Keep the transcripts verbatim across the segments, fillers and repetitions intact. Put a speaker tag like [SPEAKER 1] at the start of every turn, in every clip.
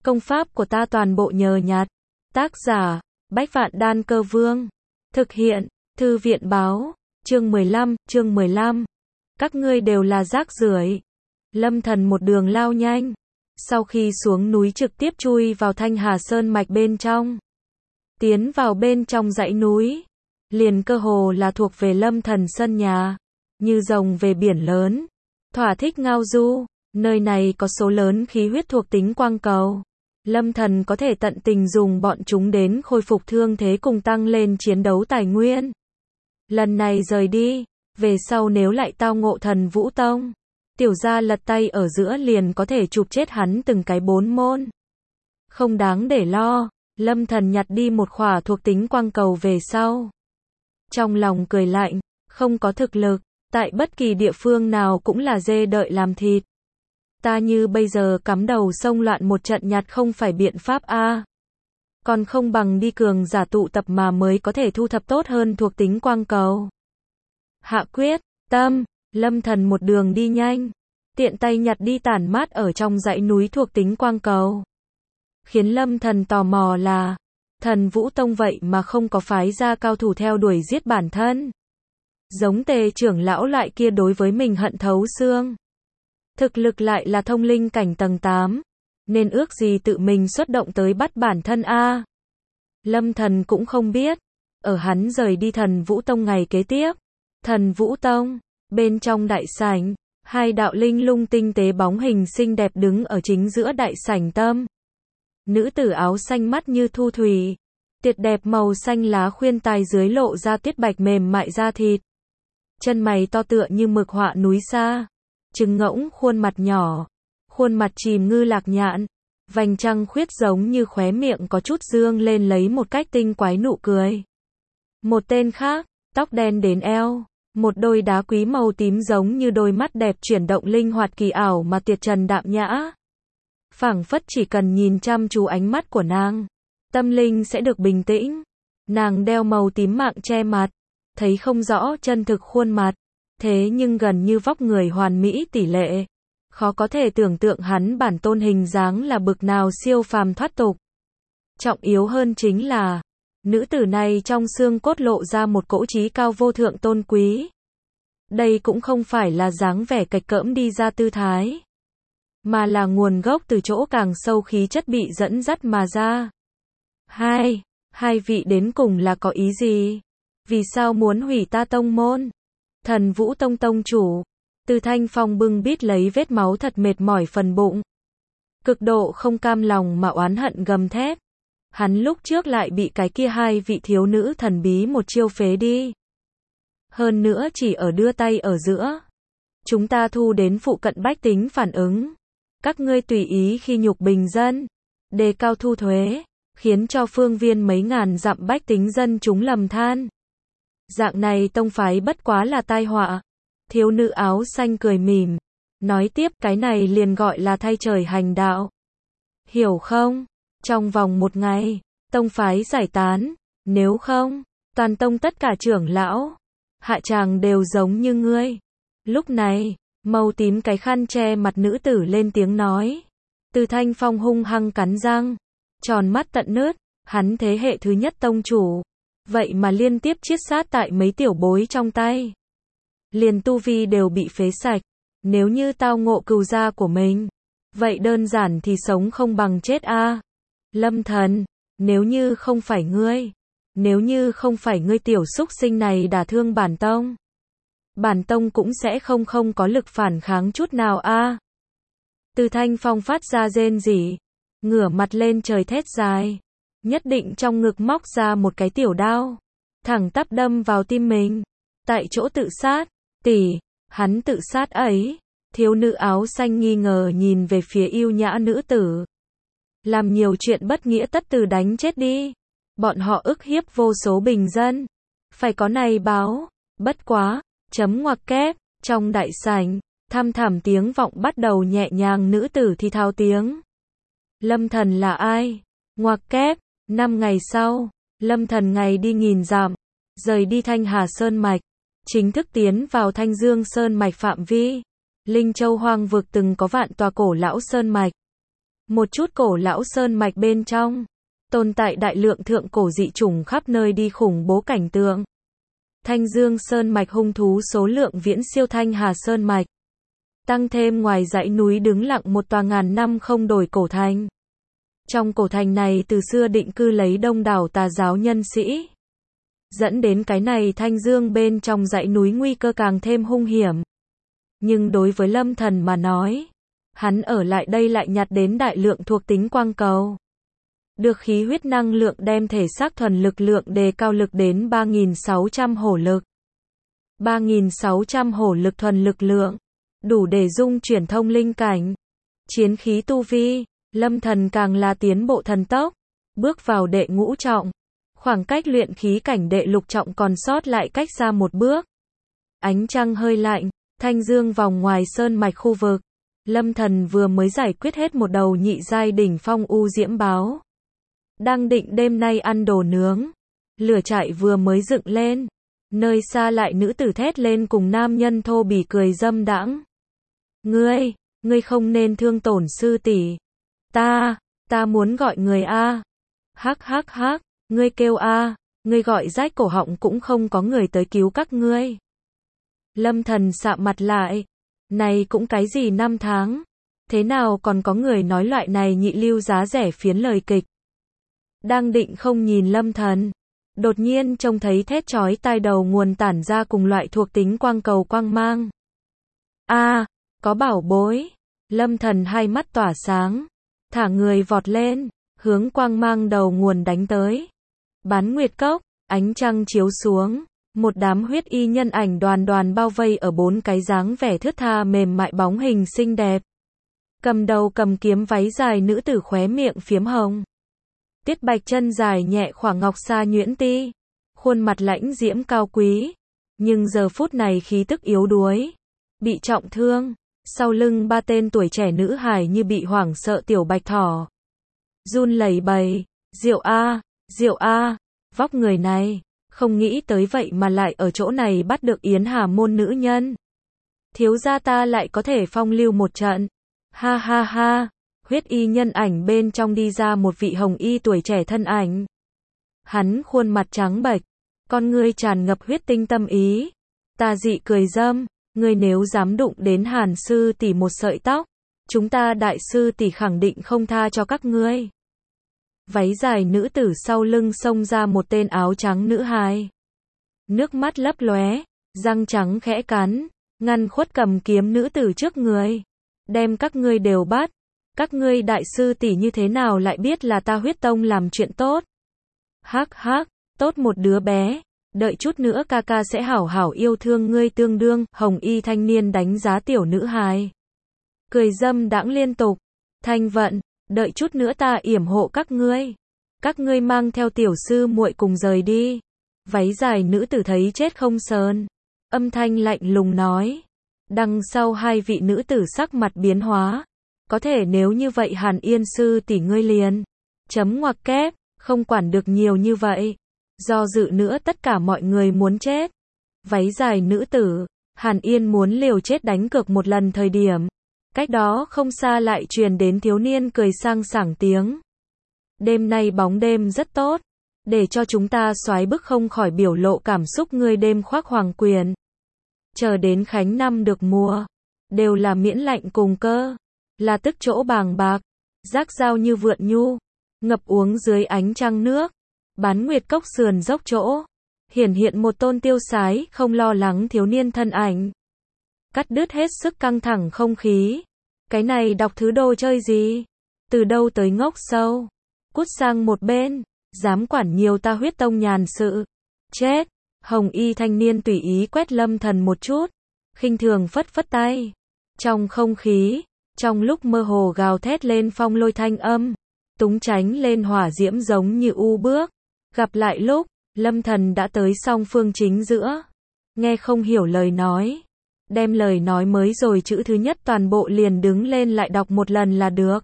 [SPEAKER 1] Công pháp của ta toàn bộ nhờ nhặt. Tác giả, Bách Vạn Đan Cơ Vương. Thực hiện, Thư viện báo, chương mười lăm, chương mười lăm. Các ngươi đều là rác rưởi. Lâm Thần một đường lao nhanh. Sau khi xuống núi trực tiếp chui vào Thanh Hà Sơn mạch bên trong. Tiến vào bên trong dãy núi. Liền cơ hồ là thuộc về Lâm Thần sân nhà. Như rồng về biển lớn. Thỏa thích ngao du. Nơi này có số lớn khí huyết thuộc tính quang cầu. Lâm Thần có thể tận tình dùng bọn chúng đến khôi phục thương thế cùng tăng lên chiến đấu tài nguyên. Lần này rời đi, về sau nếu lại tao ngộ Thần Vũ Tông, tiểu gia lật tay ở giữa liền có thể chụp chết hắn từng cái bốn môn. Không đáng để lo, Lâm Thần nhặt đi một khỏa thuộc tính quang cầu về sau. Trong lòng cười lạnh, không có thực lực, tại bất kỳ địa phương nào cũng là dê đợi làm thịt. Ta như bây giờ cắm đầu xông loạn một trận nhặt không phải biện pháp a. Còn không bằng đi cường giả tụ tập mà mới có thể thu thập tốt hơn thuộc tính quang cầu. Hạ quyết, tâm, Lâm Thần một đường đi nhanh, tiện tay nhặt đi tản mát ở trong dãy núi thuộc tính quang cầu. Khiến Lâm Thần tò mò là, Thần Vũ Tông vậy mà không có phái ra cao thủ theo đuổi giết bản thân. Giống Tề trưởng lão loại kia đối với mình hận thấu xương. Thực lực lại là thông linh cảnh tầng tám, nên ước gì tự mình xuất động tới bắt bản thân a. Lâm Thần cũng không biết, ở hắn rời đi Thần Vũ Tông ngày kế tiếp, Thần Vũ Tông, bên trong đại sảnh, hai đạo linh lung tinh tế bóng hình xinh đẹp đứng ở chính giữa đại sảnh tâm. Nữ tử áo xanh mắt như thu thủy, tuyệt đẹp màu xanh lá khuyên tai dưới lộ ra tuyết bạch mềm mại da thịt. Chân mày to tựa như mực họa núi xa. Trứng ngỗng khuôn mặt nhỏ, khuôn mặt chìm ngư lạc nhạn, vành trăng khuyết giống như khóe miệng có chút dương lên lấy một cách tinh quái nụ cười. Một tên khác, tóc đen đến eo, một đôi đá quý màu tím giống như đôi mắt đẹp chuyển động linh hoạt kỳ ảo mà tuyệt trần đạm nhã. Phảng phất chỉ cần nhìn chăm chú ánh mắt của nàng, tâm linh sẽ được bình tĩnh. Nàng đeo màu tím mạng che mặt, thấy không rõ chân thực khuôn mặt. Thế nhưng gần như vóc người hoàn mỹ tỷ lệ. Khó có thể tưởng tượng hắn bản tôn hình dáng là bực nào siêu phàm thoát tục. Trọng yếu hơn chính là, nữ tử này trong xương cốt lộ ra một cỗ trí cao vô thượng tôn quý. Đây cũng không phải là dáng vẻ cạch cỡm đi ra tư thái, mà là nguồn gốc từ chỗ càng sâu khí chất bị dẫn dắt mà ra. Hai, hai vị đến cùng là có ý gì? Vì sao muốn hủy ta tông môn? Thần Vũ Tông tông chủ, Từ Thanh Phong bưng bít lấy vết máu thật mệt mỏi phần bụng. Cực độ không cam lòng mà oán hận gầm thét. Hắn lúc trước lại bị cái kia hai vị thiếu nữ thần bí một chiêu phế đi. Hơn nữa chỉ ở đưa tay ở giữa. Chúng ta thu đến phụ cận bách tính phản ứng. Các ngươi tùy ý khi nhục bình dân. Đề cao thu thuế. Khiến cho phương viên mấy ngàn dặm bách tính dân chúng lầm than. Dạng này tông phái bất quá là tai họa. Thiếu nữ áo xanh cười mỉm. Nói tiếp cái này liền gọi là thay trời hành đạo. Hiểu không? Trong vòng một ngày, tông phái giải tán. Nếu không, toàn tông tất cả trưởng lão, hạ tràng đều giống như ngươi. Lúc này, màu tím cái khăn che mặt nữ tử lên tiếng nói. Từ Thanh Phong hung hăng cắn răng. Tròn mắt tận nứt. Hắn thế hệ thứ nhất tông chủ. Vậy mà liên tiếp chiết sát tại mấy tiểu bối trong tay. Liền tu vi đều bị phế sạch. Nếu như tao ngộ cừu gia của mình, vậy đơn giản thì sống không bằng chết a. Lâm Thần, nếu như không phải ngươi, nếu như không phải ngươi tiểu súc sinh này đả thương bản tông, bản tông cũng sẽ không không có lực phản kháng chút nào a. Từ Thanh Phong phát ra rên rỉ, ngửa mặt lên trời thét dài. Nhất định trong ngực móc ra một cái tiểu đao, thẳng tắp đâm vào tim mình, tại chỗ tự sát. Tỷ, hắn tự sát ấy. Thiếu nữ áo xanh nghi ngờ nhìn về phía yêu nhã nữ tử. Làm nhiều chuyện bất nghĩa tất từ đánh chết đi. Bọn họ ức hiếp vô số bình dân, phải có này báo. Bất quá, chấm ngoặc kép, trong đại sảnh, thăm thẳm tiếng vọng bắt đầu nhẹ nhàng nữ tử thì thào tiếng. Lâm Thần là ai? Ngoặc kép. Năm ngày sau, Lâm Thần ngày đi nghìn dặm, rời đi Thanh Hà Sơn mạch, chính thức tiến vào Thanh Dương Sơn mạch phạm vi. Linh Châu hoang vực từng có vạn tòa cổ lão sơn mạch, Một chút cổ lão sơn mạch bên trong, tồn tại đại lượng thượng cổ dị chủng khắp nơi đi khủng bố cảnh tượng. Thanh Dương Sơn mạch hung thú số lượng viễn siêu Thanh Hà Sơn mạch. Tăng thêm ngoài dãy núi đứng lặng một tòa ngàn năm không đổi cổ thành. Trong cổ thành này từ xưa định cư lấy đông đảo tà giáo nhân sĩ. Dẫn đến cái này Thanh Dương bên trong dãy núi nguy cơ càng thêm hung hiểm. Nhưng đối với Lâm Thần mà nói, hắn ở lại đây lại nhặt đến đại lượng thuộc tính quang cầu. Được khí huyết năng lượng đem thể xác thuần lực lượng đề cao lực đến ba nghìn sáu trăm hổ lực. ba nghìn sáu trăm hổ lực thuần lực lượng, đủ để dung chuyển thông linh cảnh. Chiến khí tu vi, Lâm Thần càng là tiến bộ thần tốc, bước vào đệ ngũ trọng. Khoảng cách luyện khí cảnh đệ lục trọng còn sót lại cách xa một bước. Ánh trăng hơi lạnh, Thanh Dương vòng ngoài sơn mạch khu vực. Lâm Thần vừa mới giải quyết hết một đầu nhị giai đỉnh phong u diễm báo. Đang định đêm nay ăn đồ nướng. Lửa trại vừa mới dựng lên. Nơi xa lại nữ tử thét lên cùng nam nhân thô bỉ cười dâm đãng. Ngươi, ngươi không nên thương tổn sư tỷ. Ta, ta muốn gọi người A. Hắc hắc hắc, ngươi kêu A, ngươi gọi rách cổ họng cũng không có người tới cứu các ngươi. Lâm Thần sạm mặt lại. Này cũng cái gì năm tháng. Thế nào còn có người nói loại này nhị lưu giá rẻ phiến lời kịch. Đang định không nhìn Lâm Thần. Đột nhiên trông thấy thét chói tai đầu nguồn tản ra cùng loại thuộc tính quang cầu quang mang. A, có bảo bối. Lâm Thần hai mắt tỏa sáng. Thả người vọt lên, hướng quang mang đầu nguồn đánh tới. Bán nguyệt cốc, ánh trăng chiếu xuống. Một đám huyết y nhân ảnh đoàn đoàn bao vây ở bốn cái dáng vẻ thướt tha mềm mại bóng hình xinh đẹp. Cầm đầu cầm kiếm váy dài nữ tử khóe miệng phiếm hồng. Tiết bạch chân dài nhẹ khoảng ngọc sa nhuyễn ti. Khuôn mặt lãnh diễm cao quý. Nhưng giờ phút này khí tức yếu đuối. Bị trọng thương. Sau lưng ba tên tuổi trẻ nữ hài như bị hoảng sợ tiểu bạch thỏ. Run lẩy bẩy. Diệu A, Diệu A, vóc người này. Không nghĩ tới vậy mà lại ở chỗ này bắt được Yến Hà môn nữ nhân. Thiếu gia ta lại có thể phong lưu một trận. Ha ha ha, huyết y nhân ảnh bên trong đi ra một vị hồng y tuổi trẻ thân ảnh. Hắn khuôn mặt trắng bệch, con ngươi tràn ngập huyết tinh tâm ý. Ta dị cười dâm, ngươi nếu dám đụng đến Hàn sư tỷ một sợi tóc, chúng ta đại sư tỷ khẳng định không tha cho các ngươi. Váy dài nữ tử sau lưng xông ra một tên áo trắng nữ hài. Nước mắt lấp lóe, răng trắng khẽ cắn, ngăn khuất cầm kiếm nữ tử trước người. Đem các ngươi đều bắt. Các ngươi đại sư tỷ như thế nào lại biết là ta huyết tông làm chuyện tốt? Hắc hắc, tốt một đứa bé. Đợi chút nữa ca ca sẽ hảo hảo yêu thương ngươi tương đương. Hồng y thanh niên đánh giá tiểu nữ hài. Cười dâm đãng liên tục. Thanh vận. Đợi chút nữa ta yểm hộ các ngươi. Các ngươi mang theo tiểu sư muội cùng rời đi. Váy dài nữ tử thấy chết không sờn. Âm thanh lạnh lùng nói. Đằng sau hai vị nữ tử sắc mặt biến hóa. Có thể nếu như vậy Hàn Yên sư tỷ ngươi liền. Chấm ngoặc kép, không quản được nhiều như vậy. Do dự nữa tất cả mọi người muốn chết. Váy dài nữ tử, Hàn Yên muốn liều chết đánh cược một lần thời điểm. Cách đó không xa lại truyền đến thiếu niên cười sang sảng tiếng. Đêm nay bóng đêm rất tốt. Để cho chúng ta soái bức không khỏi biểu lộ cảm xúc ngươi đêm khoác hoàng quyền. Chờ đến khánh năm được mùa. Đều là miễn lạnh cùng cơ. Là tức chỗ bàng bạc. Giác dao như vượn nhu. Ngập uống dưới ánh trăng nước. Bán nguyệt cốc sườn dốc chỗ. Hiển hiện một tôn tiêu sái không lo lắng thiếu niên thân ảnh. Cắt đứt hết sức căng thẳng không khí. Cái này đọc thứ đồ chơi gì? Từ đâu tới ngốc sâu? Cút sang một bên. Dám quản nhiều ta huyết tông nhàn sự. Chết. Hồng y thanh niên tùy ý quét Lâm Thần một chút. Khinh thường phất phất tay. Trong không khí. Trong lúc mơ hồ gào thét lên phong lôi thanh âm. Túng tránh lên hỏa diễm giống như u bước. Gặp lại lúc. Lâm Thần đã tới song phương chính giữa. Nghe không hiểu lời nói. Đem lời nói mới rồi chữ thứ nhất toàn bộ liền đứng lên lại đọc một lần là được.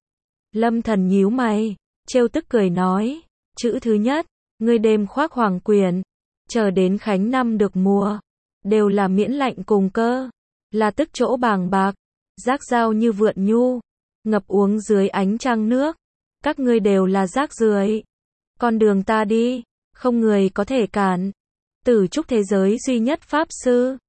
[SPEAKER 1] Lâm Thần nhíu mày. Trêu tức cười nói. Chữ thứ nhất. Ngươi đêm khoác hoàng quyền. Chờ đến khánh năm được mùa. Đều là miễn lạnh cùng cơ. Là tức chỗ bàng bạc. Giác dao như vượn nhu. ngập uống dưới ánh trăng nước. Các ngươi đều là rác rưởi. Con đường ta đi, không người có thể cản. Tử trúc thế giới duy nhất pháp sư.